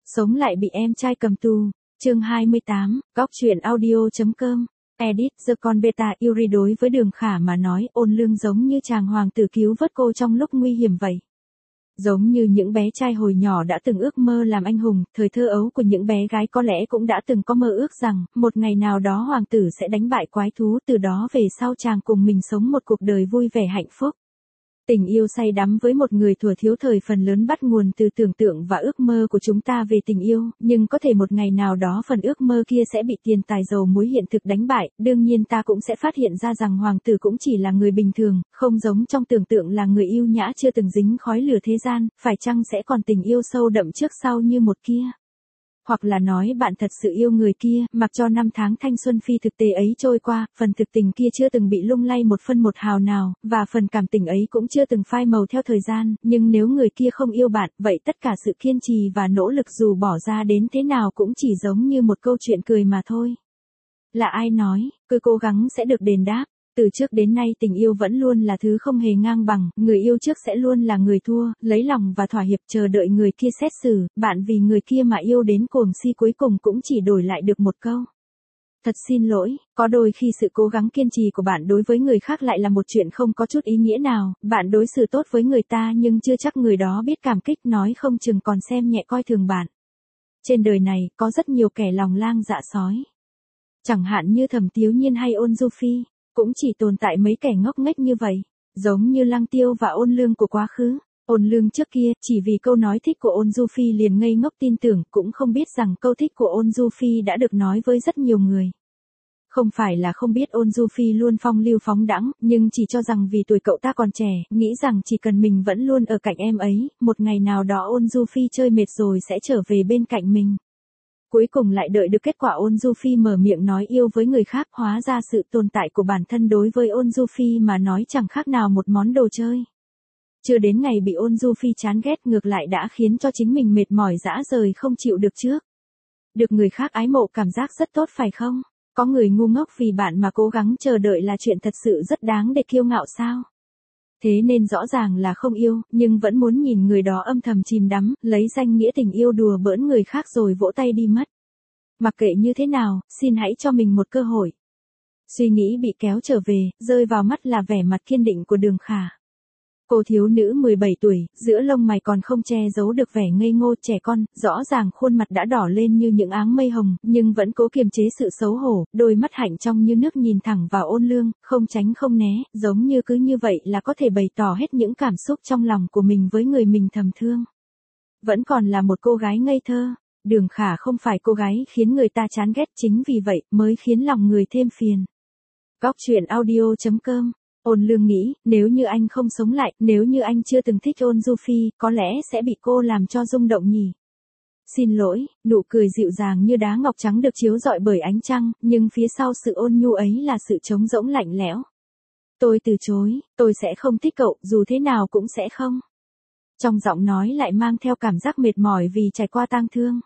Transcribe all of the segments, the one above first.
Sống lại bị em trai cầm tù. Chương 28, Góc truyện audio.com. Edit, The Con Beta Yuri. Đối với Đường Khả mà nói, Ôn Lương giống như chàng hoàng tử cứu vớt cô trong lúc nguy hiểm vậy. Giống như những bé trai hồi nhỏ đã từng ước mơ làm anh hùng, thời thơ ấu của những bé gái có lẽ cũng đã từng có mơ ước rằng, một ngày nào đó hoàng tử sẽ đánh bại quái thú, từ đó về sau chàng cùng mình sống một cuộc đời vui vẻ hạnh phúc. Tình yêu say đắm với một người thuở thiếu thời phần lớn bắt nguồn từ tưởng tượng và ước mơ của chúng ta về tình yêu, nhưng có thể một ngày nào đó phần ước mơ kia sẽ bị tiền tài dầu muối hiện thực đánh bại, đương nhiên ta cũng sẽ phát hiện ra rằng hoàng tử cũng chỉ là người bình thường, không giống trong tưởng tượng là người yêu nhã chưa từng dính khói lửa thế gian, phải chăng sẽ còn tình yêu sâu đậm trước sau như một kia. Hoặc là nói bạn thật sự yêu người kia, mặc cho năm tháng thanh xuân phi thực tế ấy trôi qua, phần thực tình kia chưa từng bị lung lay một phân một hào nào, và phần cảm tình ấy cũng chưa từng phai màu theo thời gian, nhưng nếu người kia không yêu bạn, vậy tất cả sự kiên trì và nỗ lực dù bỏ ra đến thế nào cũng chỉ giống như một câu chuyện cười mà thôi. Là ai nói, cứ cố gắng sẽ được đền đáp. Từ trước đến nay tình yêu vẫn luôn là thứ không hề ngang bằng, người yêu trước sẽ luôn là người thua, lấy lòng và thỏa hiệp chờ đợi người kia xét xử, bạn vì người kia mà yêu đến cuồng si cuối cùng cũng chỉ đổi lại được một câu. Thật xin lỗi, có đôi khi sự cố gắng kiên trì của bạn đối với người khác lại là một chuyện không có chút ý nghĩa nào, bạn đối xử tốt với người ta nhưng chưa chắc người đó biết cảm kích, nói không chừng còn xem nhẹ coi thường bạn. Trên đời này, có rất nhiều kẻ lòng lang dạ sói. Chẳng hạn như Thẩm Tiếu Nhiên hay Ôn Du Phi. Cũng chỉ tồn tại mấy kẻ ngốc nghếch như vậy, giống như Lăng Tiêu và Ôn Lương của quá khứ. Ôn Lương trước kia, chỉ vì câu nói thích của Ôn Du Phi liền ngây ngốc tin tưởng, cũng không biết rằng câu thích của Ôn Du Phi đã được nói với rất nhiều người. Không phải là không biết Ôn Du Phi luôn phong lưu phóng đãng, nhưng chỉ cho rằng vì tuổi cậu ta còn trẻ, nghĩ rằng chỉ cần mình vẫn luôn ở cạnh em ấy, một ngày nào đó Ôn Du Phi chơi mệt rồi sẽ trở về bên cạnh mình. Cuối cùng lại đợi được kết quả Ôn Du Phi mở miệng nói yêu với người khác, hóa ra sự tồn tại của bản thân đối với Ôn Du Phi mà nói chẳng khác nào một món đồ chơi. Chưa đến ngày bị Ôn Du Phi chán ghét ngược lại đã khiến cho chính mình mệt mỏi rã rời không chịu được trước. Được người khác ái mộ cảm giác rất tốt phải không? Có người ngu ngốc vì bạn mà cố gắng chờ đợi là chuyện thật sự rất đáng để kiêu ngạo sao? Thế nên rõ ràng là không yêu, nhưng vẫn muốn nhìn người đó âm thầm chìm đắm, lấy danh nghĩa tình yêu đùa bỡn người khác rồi vỗ tay đi mất. Mặc kệ như thế nào, xin hãy cho mình một cơ hội. Suy nghĩ bị kéo trở về, rơi vào mắt là vẻ mặt kiên định của Đường Khả. Cô thiếu nữ 17 tuổi, giữa lông mày còn không che giấu được vẻ ngây ngô trẻ con, rõ ràng khuôn mặt đã đỏ lên như những áng mây hồng, nhưng vẫn cố kiềm chế sự xấu hổ, đôi mắt hạnh trong như nước nhìn thẳng vào Ôn Lương, không tránh không né, giống như cứ như vậy là có thể bày tỏ hết những cảm xúc trong lòng của mình với người mình thầm thương. Vẫn còn là một cô gái ngây thơ, Đường Khả không phải cô gái khiến người ta chán ghét, chính vì vậy mới khiến lòng người thêm phiền. Góc truyện audio.com. Ôn Lương nghĩ, nếu như anh không sống lại, nếu như anh chưa từng thích Ôn Du Phi, có lẽ sẽ bị cô làm cho rung động nhỉ. Xin lỗi, nụ cười dịu dàng như đá ngọc trắng được chiếu rọi bởi ánh trăng, nhưng phía sau sự ôn nhu ấy là sự trống rỗng lạnh lẽo. Tôi từ chối, tôi sẽ không thích cậu, dù thế nào cũng sẽ không. Trong giọng nói lại mang theo cảm giác mệt mỏi vì trải qua tang thương.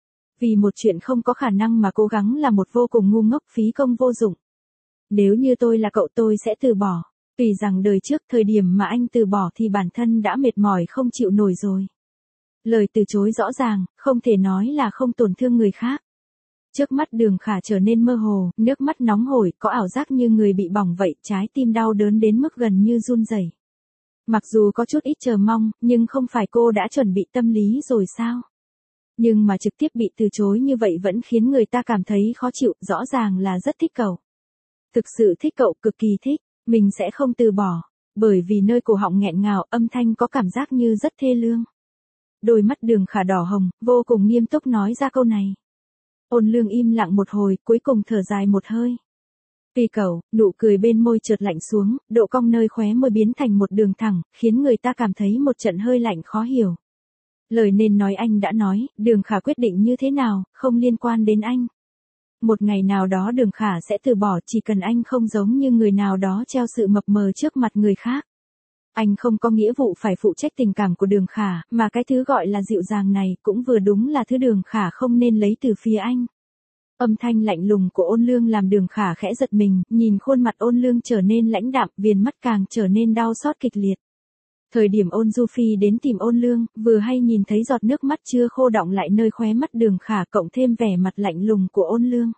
Vì một chuyện không có khả năng mà cố gắng là một vô cùng ngu ngốc, phí công vô dụng. Nếu như tôi là cậu tôi sẽ từ bỏ. Vì rằng đời trước thời điểm mà anh từ bỏ thì bản thân đã mệt mỏi không chịu nổi rồi. Lời từ chối rõ ràng, không thể nói là không tổn thương người khác. Trước mắt Đường Khả trở nên mơ hồ, nước mắt nóng hổi, có ảo giác như người bị bỏng vậy, trái tim đau đớn đến mức gần như run rẩy. Mặc dù có chút ít chờ mong, nhưng không phải cô đã chuẩn bị tâm lý rồi sao? Nhưng mà trực tiếp bị từ chối như vậy vẫn khiến người ta cảm thấy khó chịu, rõ ràng là rất thích cậu. Thực sự thích cậu, cực kỳ thích. Mình sẽ không từ bỏ, bởi vì nơi cổ họng nghẹn ngào, âm thanh có cảm giác như rất thê lương. Đôi mắt Đường Khả đỏ hồng, vô cùng nghiêm túc nói ra câu này. Ôn Lương im lặng một hồi, cuối cùng thở dài một hơi. Vì cậu, nụ cười bên môi chợt lạnh xuống, độ cong nơi khóe môi biến thành một đường thẳng, khiến người ta cảm thấy một trận hơi lạnh khó hiểu. Lời nên nói anh đã nói, Đường Khả quyết định như thế nào, không liên quan đến anh. Một ngày nào đó Đường Khả sẽ từ bỏ, chỉ cần anh không giống như người nào đó treo sự mập mờ trước mặt người khác. Anh không có nghĩa vụ phải phụ trách tình cảm của Đường Khả, mà cái thứ gọi là dịu dàng này cũng vừa đúng là thứ Đường Khả không nên lấy từ phía anh. Âm thanh lạnh lùng của Ôn Lương làm Đường Khả khẽ giật mình, nhìn khuôn mặt Ôn Lương trở nên lãnh đạm, viền mắt càng trở nên đau xót kịch liệt. Thời điểm Ôn Du Phi đến tìm Ôn Lương, vừa hay nhìn thấy giọt nước mắt chưa khô đọng lại nơi khóe mắt Đường Khả cộng thêm vẻ mặt lạnh lùng của Ôn Lương.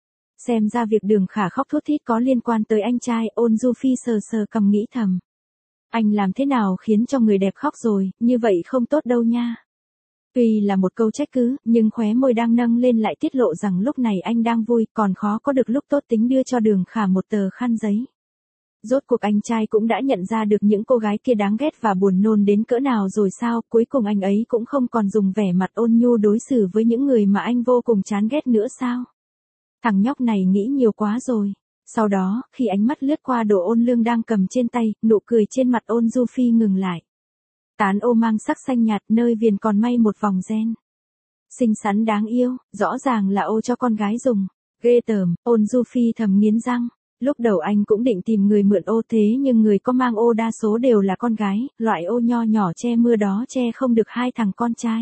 Xem ra việc Đường Khả khóc thút thít có liên quan tới anh trai. Ôn Du Phi sờ sờ cằm nghĩ thầm. Anh làm thế nào khiến cho người đẹp khóc rồi, như vậy không tốt đâu nha. Tuy là một câu trách cứ, nhưng khóe môi đang nâng lên lại tiết lộ rằng lúc này anh đang vui, còn khó có được lúc tốt tính đưa cho Đường Khả một tờ khăn giấy. Rốt cuộc anh trai cũng đã nhận ra được những cô gái kia đáng ghét và buồn nôn đến cỡ nào rồi sao, cuối cùng anh ấy cũng không còn dùng vẻ mặt ôn nhu đối xử với những người mà anh vô cùng chán ghét nữa sao. Thằng nhóc này nghĩ nhiều quá rồi. Sau đó, khi ánh mắt lướt qua đồ Ôn Lương đang cầm trên tay, nụ cười trên mặt Ôn Du Phi ngừng lại. Tán ô mang sắc xanh nhạt nơi viền còn may một vòng ren. Xinh xắn đáng yêu, rõ ràng là ô cho con gái dùng. Ghê tởm, Ôn Du Phi thầm nghiến răng. Lúc đầu anh cũng định tìm người mượn ô thế nhưng người có mang ô đa số đều là con gái, loại ô nho nhỏ che mưa đó che không được hai thằng con trai.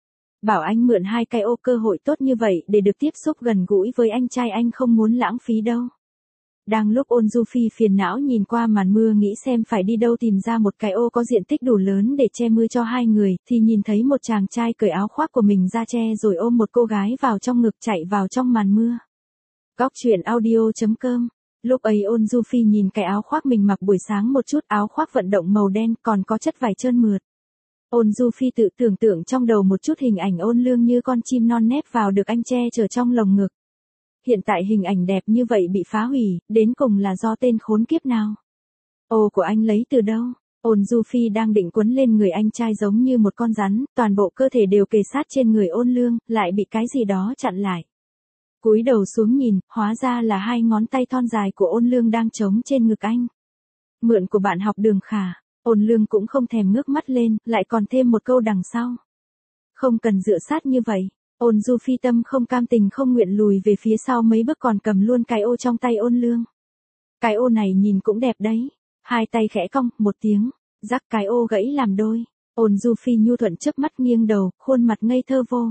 Bảo anh mượn hai cái ô cơ hội tốt như vậy để được tiếp xúc gần gũi với anh trai anh không muốn lãng phí đâu. Đang lúc Ôn Du Phi phiền não nhìn qua màn mưa nghĩ xem phải đi đâu tìm ra một cái ô có diện tích đủ lớn để che mưa cho hai người, thì nhìn thấy một chàng trai cởi áo khoác của mình ra che rồi ôm một cô gái vào trong ngực chạy vào trong màn mưa. Góc truyện audio.com. Lúc ấy Ôn Du Phi nhìn cái áo khoác mình mặc buổi sáng một chút, áo khoác vận động màu đen còn có chất vải trơn mượt. Ôn Du Phi tự tưởng tượng trong đầu một chút hình ảnh Ôn Lương như con chim non nép vào được anh che chở trong lồng ngực. Hiện tại hình ảnh đẹp như vậy bị phá hủy, đến cùng là do tên khốn kiếp nào? Ô của anh lấy từ đâu? Ôn Du Phi đang định quấn lên người anh trai giống như một con rắn, toàn bộ cơ thể đều kề sát trên người Ôn Lương, lại bị cái gì đó chặn lại. Cúi đầu xuống nhìn, hóa ra là hai ngón tay thon dài của Ôn Lương đang trống trên ngực anh. Mượn của bạn học Đường Khả. Ôn Lương cũng không thèm ngước mắt lên, lại còn thêm một câu đằng sau. Không cần dựa sát như vậy. Ôn Du Phi tâm không cam tình không nguyện lùi về phía sau mấy bước còn cầm luôn cái ô trong tay Ôn Lương. Cái ô này nhìn cũng đẹp đấy. Hai tay khẽ cong, một tiếng, rắc cái ô gãy làm đôi. Ôn Du Phi nhu thuận chớp mắt nghiêng đầu, khuôn mặt ngây thơ vô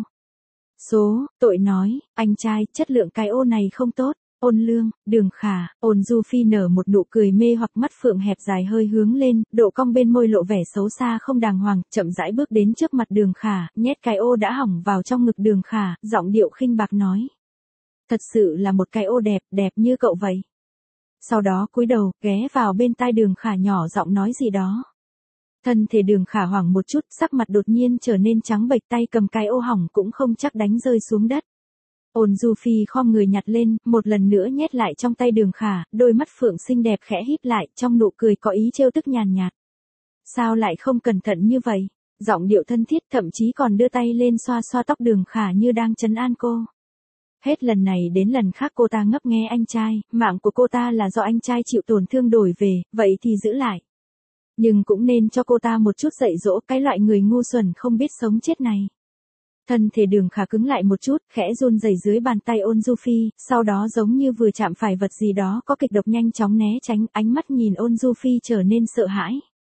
tội nói, anh trai, chất lượng cái ô này không tốt. Ôn Lương, Đường Khả. Ôn Du Phi nở một nụ cười mê hoặc mắt phượng hẹp dài hơi hướng lên, độ cong bên môi lộ vẻ xấu xa không đàng hoàng, chậm rãi bước đến trước mặt Đường Khả, nhét cái ô đã hỏng vào trong ngực Đường Khả, giọng điệu khinh bạc nói. Thật sự là một cái ô đẹp, đẹp như cậu vậy. Sau đó cúi đầu, ghé vào bên tai Đường Khả nhỏ giọng nói gì đó. Thân thể Đường Khả hoảng một chút, sắc mặt đột nhiên trở nên trắng bệch, tay cầm cái ô hỏng cũng không chắc đánh rơi xuống đất. Ôn Du Phi khom người nhặt lên, một lần nữa nhét lại trong tay Đường Khả, đôi mắt phượng xinh đẹp khẽ híp lại, trong nụ cười có ý trêu tức nhàn nhạt. Sao lại không cẩn thận như vậy? Giọng điệu thân thiết, thậm chí còn đưa tay lên xoa xoa tóc Đường Khả như đang trấn an cô. Hết lần này đến lần khác cô ta ngấp nghé anh trai, mạng của cô ta là do anh trai chịu tổn thương đổi về, vậy thì giữ lại. Nhưng cũng nên cho cô ta một chút dạy dỗ cái loại người ngu xuẩn không biết sống chết này. Thân thể Đường Khả cứng lại một chút, khẽ run rẩy dưới bàn tay Ôn Du Phi, sau đó giống như vừa chạm phải vật gì đó có kịch độc nhanh chóng né tránh, ánh mắt nhìn Ôn Du Phi trở nên sợ hãi.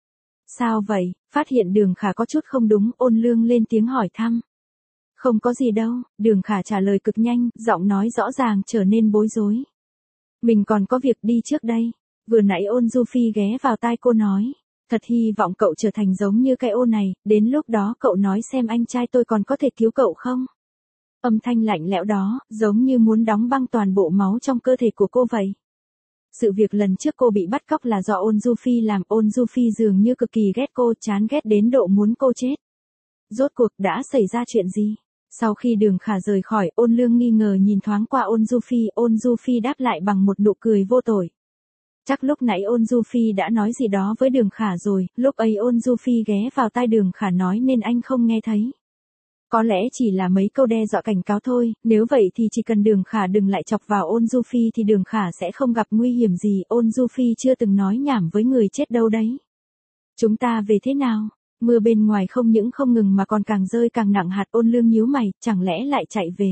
Sao vậy? Phát hiện Đường Khả có chút không đúng, Ôn Lương lên tiếng hỏi thăm. Không có gì đâu, Đường Khả trả lời cực nhanh, giọng nói rõ ràng trở nên bối rối. Mình còn có việc đi trước đây. Vừa nãy Ôn Du Phi ghé vào tai cô nói. Thật hy vọng cậu trở thành giống như cái ô này, đến lúc đó cậu nói xem anh trai tôi còn có thể cứu cậu không? Âm thanh lạnh lẽo đó, giống như muốn đóng băng toàn bộ máu trong cơ thể của cô vậy. Sự việc lần trước cô bị bắt cóc là do Ôn Du Phi làm, Ôn Du Phi dường như cực kỳ ghét cô, chán ghét đến độ muốn cô chết. Rốt cuộc đã xảy ra chuyện gì? Sau khi Đường Khả rời khỏi, Ôn Lương nghi ngờ nhìn thoáng qua Ôn Du Phi đáp lại bằng một nụ cười vô tội. Chắc lúc nãy Ôn Du Phi đã nói gì đó với Đường Khả rồi, lúc ấy Ôn Du Phi ghé vào tai Đường Khả nói nên anh không nghe thấy. Có lẽ chỉ là mấy câu đe dọa cảnh cáo thôi, nếu vậy thì chỉ cần Đường Khả đừng lại chọc vào Ôn Du Phi thì Đường Khả sẽ không gặp nguy hiểm gì, Ôn Du Phi chưa từng nói nhảm với người chết đâu đấy. Chúng ta về thế nào? Mưa bên ngoài không những không ngừng mà còn càng rơi càng nặng hạt. Ôn Lương nhíu mày, chẳng lẽ lại chạy về?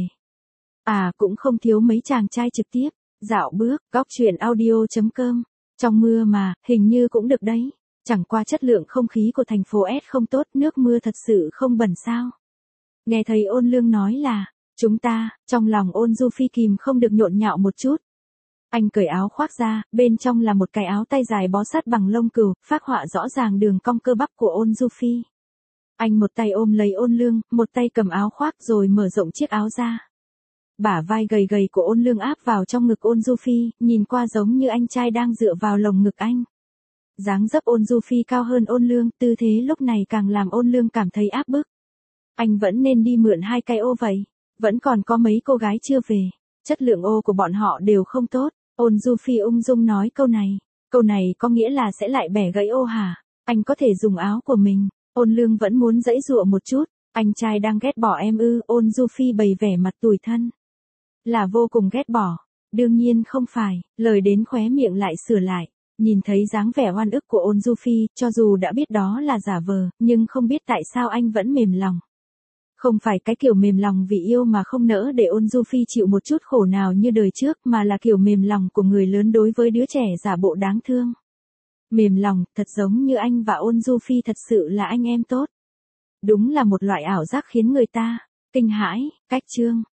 À, cũng không thiếu mấy chàng trai trực tiếp dạo bước. Góc truyện audio.com. Trong mưa mà, hình như cũng được đấy. Chẳng qua chất lượng không khí của thành phố S không tốt, nước mưa thật sự không bẩn sao? Nghe thấy Ôn Lương nói là chúng ta, trong lòng Ôn Du Phi kìm không được nhộn nhạo một chút. Anh cởi áo khoác ra, bên trong là một cái áo tay dài bó sát bằng lông cừu, phác họa rõ ràng đường cong cơ bắp của Ôn Du Phi. Anh một tay ôm lấy Ôn Lương, một tay cầm áo khoác rồi mở rộng chiếc áo ra. Bả vai gầy gầy của Ôn Lương áp vào trong ngực Ôn Du Phi, nhìn qua giống như anh trai đang dựa vào lồng ngực anh. Dáng dấp Ôn Du Phi cao hơn Ôn Lương, tư thế lúc này càng làm Ôn Lương cảm thấy áp bức. Anh vẫn nên đi mượn 2 cái ô vậy. Vẫn còn có mấy cô gái chưa về. Chất lượng ô của bọn họ đều không tốt. Ôn Du Phi ung dung nói câu này. Câu này có nghĩa là sẽ lại bẻ gãy ô hả? Anh có thể dùng áo của mình. Ôn Lương vẫn muốn giãy giụa một chút. Anh trai đang ghét bỏ em ư? Ôn Du Phi bày vẻ mặt tủi thân. Là vô cùng ghét bỏ. Đương nhiên không phải. Lời đến khóe miệng lại sửa lại. Nhìn thấy dáng vẻ oan ức của Ôn Du Phi, cho dù đã biết đó là giả vờ, nhưng không biết tại sao anh vẫn mềm lòng. Không phải cái kiểu mềm lòng vì yêu mà không nỡ để Ôn Du Phi chịu một chút khổ nào như đời trước, mà là kiểu mềm lòng của người lớn đối với đứa trẻ giả bộ đáng thương. Mềm lòng, thật giống như anh và Ôn Du Phi thật sự là anh em tốt. Đúng là một loại ảo giác khiến người ta kinh hãi. Cách chương